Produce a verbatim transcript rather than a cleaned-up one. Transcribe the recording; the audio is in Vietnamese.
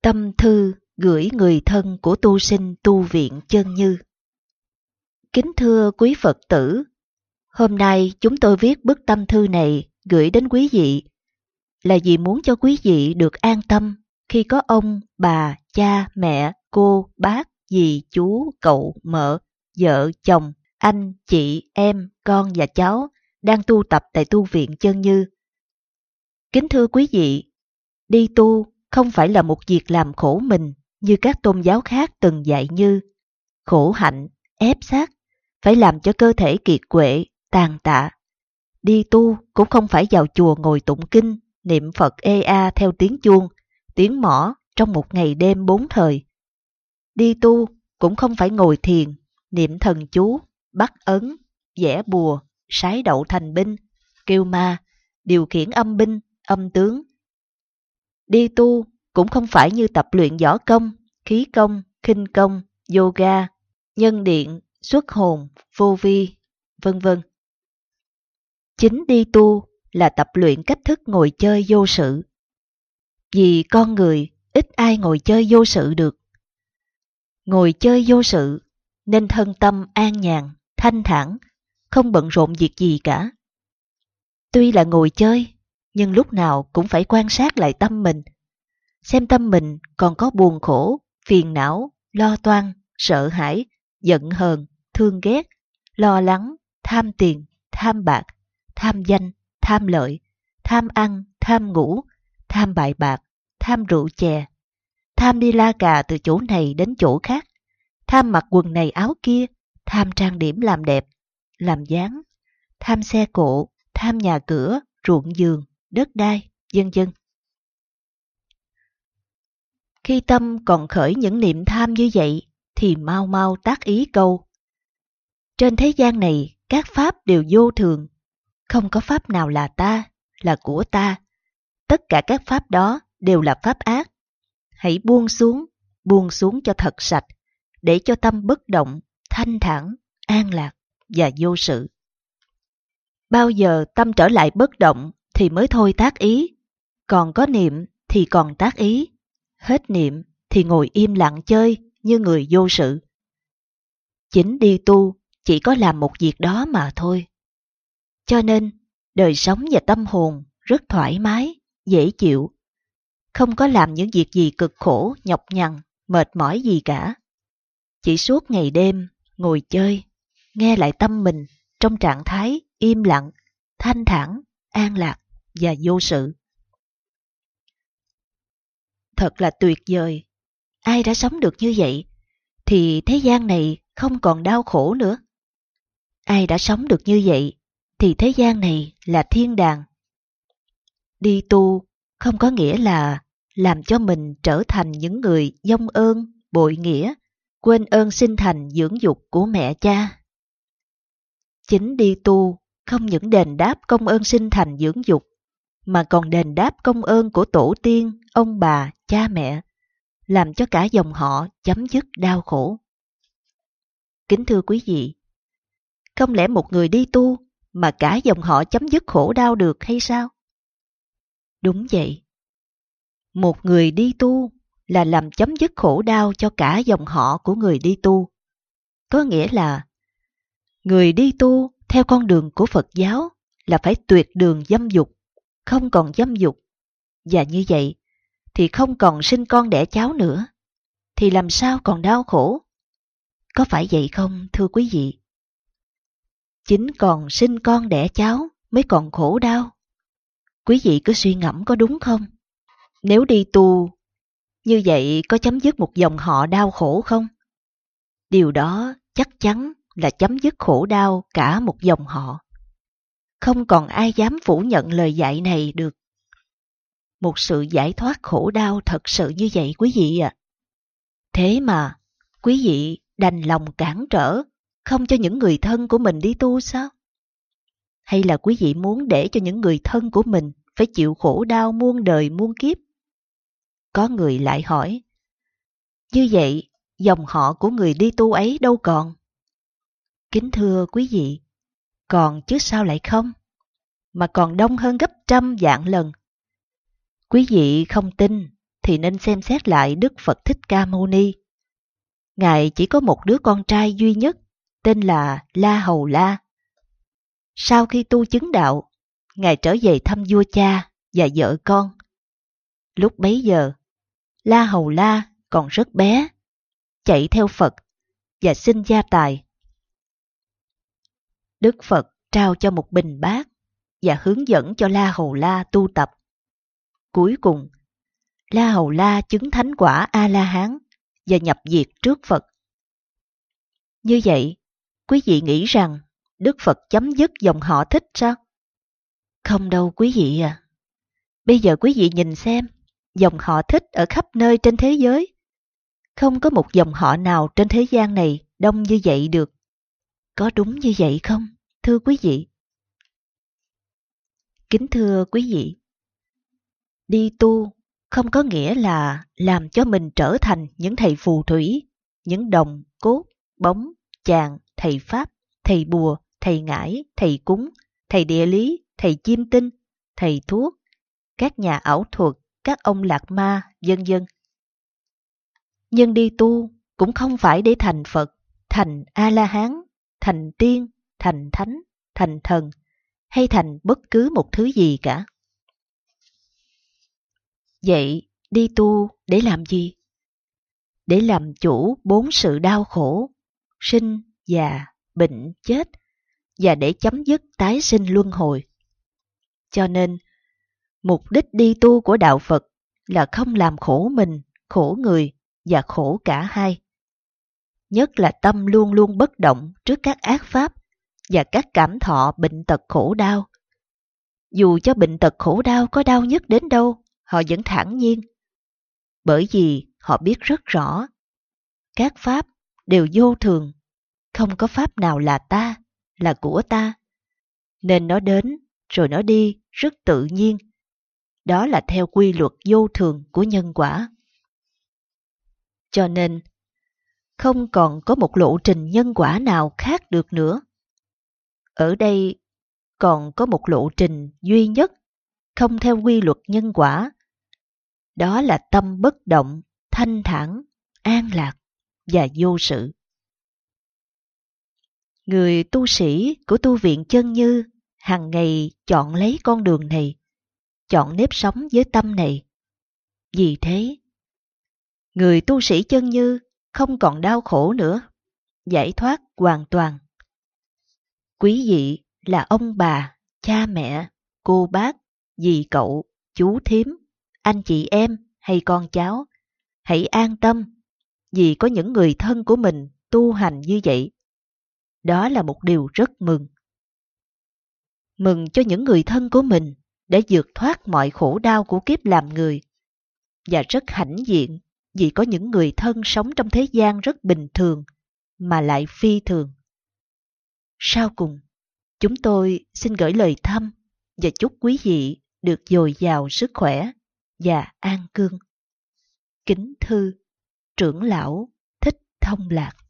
Tâm thư gửi người thân của tu sinh tu viện Chân Như. Kính thưa quý Phật tử, hôm nay chúng tôi viết bức tâm thư này gửi đến quý vị là vì muốn cho quý vị được an tâm khi có ông, bà, cha, mẹ, cô, bác, dì, chú, cậu, mợ, vợ, chồng, anh, chị, em, con và cháu đang tu tập tại tu viện Chân Như. Kính thưa quý vị, đi tu không phải là một việc làm khổ mình như các tôn giáo khác từng dạy như khổ hạnh, ép sát, phải làm cho cơ thể kiệt quệ, tàn tạ. Đi tu cũng không phải vào chùa ngồi tụng kinh, niệm Phật ê a theo tiếng chuông, tiếng mõ trong một ngày đêm bốn thời. Đi tu cũng không phải ngồi thiền, niệm thần chú, bắt ấn, vẽ bùa, sái đậu thành binh, kêu ma, điều khiển âm binh, âm tướng. Đi tu cũng không phải như tập luyện võ công, khí công, khinh công, yoga, nhân điện, xuất hồn, vô vi, vân vân. Chính đi tu là tập luyện cách thức ngồi chơi vô sự. Vì con người ít ai ngồi chơi vô sự được. Ngồi chơi vô sự nên thân tâm an nhàn, thanh thản, không bận rộn việc gì cả. Tuy là ngồi chơi, nhưng lúc nào cũng phải quan sát lại tâm mình, xem tâm mình còn có buồn khổ, phiền não, lo toan, sợ hãi, giận hờn, thương ghét, lo lắng, tham tiền, tham bạc, tham danh, tham lợi, tham ăn, tham ngủ, tham bài bạc, tham rượu chè, tham đi la cà từ chỗ này đến chỗ khác, tham mặc quần này áo kia, tham trang điểm làm đẹp, làm dáng, tham xe cộ, tham nhà cửa, ruộng vườn, đất đai, vân vân. Khi tâm còn khởi những niệm tham như vậy, thì mau mau tác ý câu: trên thế gian này, các pháp đều vô thường, không có pháp nào là ta, là của ta. Tất cả các pháp đó đều là pháp ác. Hãy buông xuống, buông xuống cho thật sạch, để cho tâm bất động, thanh thản, an lạc và vô sự. Bao giờ tâm trở lại bất động thì mới thôi tác ý, còn có niệm thì còn tác ý, hết niệm thì ngồi im lặng chơi như người vô sự. Chính đi tu chỉ có làm một việc đó mà thôi. Cho nên đời sống và tâm hồn rất thoải mái, dễ chịu, không có làm những việc gì cực khổ, nhọc nhằn, mệt mỏi gì cả. Chỉ suốt ngày đêm ngồi chơi, nghe lại tâm mình trong trạng thái im lặng, thanh thản, an lạc và vô sự. Thật là tuyệt vời. Ai đã sống được như vậy thì thế gian này không còn đau khổ nữa. Ai đã sống được như vậy thì thế gian này là thiên đàng. Đi tu không có nghĩa là làm cho mình trở thành những người vong ơn, bội nghĩa, quên ơn sinh thành dưỡng dục của mẹ cha. Chính đi tu không những đền đáp công ơn sinh thành dưỡng dục, mà còn đền đáp công ơn của tổ tiên, ông bà, cha mẹ, làm cho cả dòng họ chấm dứt đau khổ. Kính thưa quý vị, không lẽ một người đi tu mà cả dòng họ chấm dứt khổ đau được hay sao? Đúng vậy. Một người đi tu là làm chấm dứt khổ đau cho cả dòng họ của người đi tu. Có nghĩa là người đi tu theo con đường của Phật giáo là phải tuyệt đường dâm dục, không còn dâm dục. Và như vậy thì không còn sinh con đẻ cháu nữa, thì làm sao còn đau khổ? Có phải vậy không thưa quý vị? Chính còn sinh con đẻ cháu mới còn khổ đau. Quý vị cứ suy ngẫm có đúng không? Nếu đi tu, như vậy có chấm dứt một dòng họ đau khổ không? Điều đó chắc chắn là chấm dứt khổ đau cả một dòng họ. Không còn ai dám phủ nhận lời dạy này được. Một sự giải thoát khổ đau thật sự như vậy quý vị ạ. À. Thế mà, quý vị đành lòng cản trở, không cho những người thân của mình đi tu sao? Hay là quý vị muốn để cho những người thân của mình phải chịu khổ đau muôn đời muôn kiếp? Có người lại hỏi, như vậy dòng họ của người đi tu ấy đâu còn? Kính thưa quý vị, còn chứ sao lại không? Mà còn đông hơn gấp trăm vạn lần. Quý vị không tin thì nên xem xét lại Đức Phật Thích Ca Mâu Ni. Ngài chỉ có một đứa con trai duy nhất, tên là La Hầu La. Sau khi tu chứng đạo, Ngài trở về thăm vua cha và vợ con. Lúc bấy giờ, La Hầu La còn rất bé, chạy theo Phật và xin gia tài. Đức Phật trao cho một bình bát và hướng dẫn cho La Hầu La tu tập. Cuối cùng, La Hầu La chứng thánh quả A-la-hán và nhập diệt trước Phật. Như vậy, quý vị nghĩ rằng Đức Phật chấm dứt dòng họ Thích sao? Không đâu quý vị à. Bây giờ quý vị nhìn xem, dòng họ Thích ở khắp nơi trên thế giới. Không có một dòng họ nào trên thế gian này đông như vậy được. Có đúng như vậy không, thưa quý vị? Kính thưa quý vị, đi tu không có nghĩa là làm cho mình trở thành những thầy phù thủy, những đồng, cốt, bóng, chàng, thầy Pháp, thầy bùa, thầy ngải, thầy cúng, thầy địa lý, thầy chiêm tinh, thầy thuốc, các nhà ảo thuật, các ông lạc ma, vân vân. Nhưng đi tu cũng không phải để thành Phật, thành A-la-hán, thành tiên, thành thánh, thành thần, hay thành bất cứ một thứ gì cả. Vậy đi tu để làm gì? Để làm chủ bốn sự đau khổ, sinh, già, bệnh, chết, và để chấm dứt tái sinh luân hồi. Cho nên, mục đích đi tu của Đạo Phật là không làm khổ mình, khổ người và khổ cả hai. Nhất là tâm luôn luôn bất động trước các ác pháp và các cảm thọ bệnh tật khổ đau. Dù cho bệnh tật khổ đau có đau nhất đến đâu, họ vẫn thản nhiên. Bởi vì họ biết rất rõ, các pháp đều vô thường, không có pháp nào là ta, là của ta. Nên nó đến, rồi nó đi, rất tự nhiên. Đó là theo quy luật vô thường của nhân quả. Cho nên, không còn có một lộ trình nhân quả nào khác được nữa. Ở đây còn có một lộ trình duy nhất, không theo quy luật nhân quả. Đó là tâm bất động, thanh thản, an lạc và vô sự. Người tu sĩ của tu viện Chân Như hàng ngày chọn lấy con đường này, chọn nếp sống với tâm này. Vì thế, người tu sĩ Chân Như không còn đau khổ nữa, giải thoát hoàn toàn. Quý vị là ông bà, cha mẹ, cô bác, dì cậu, chú thím, anh chị em hay con cháu, hãy an tâm vì có những người thân của mình tu hành như vậy. Đó là một điều rất mừng. Mừng cho những người thân của mình đã vượt thoát mọi khổ đau của kiếp làm người. Và rất hãnh diện vì có những người thân sống trong thế gian rất bình thường mà lại phi thường. Sau cùng, chúng tôi xin gửi lời thăm và chúc quý vị được dồi dào sức khỏe và an cương. Kính thư, trưởng lão Thích Thông Lạc.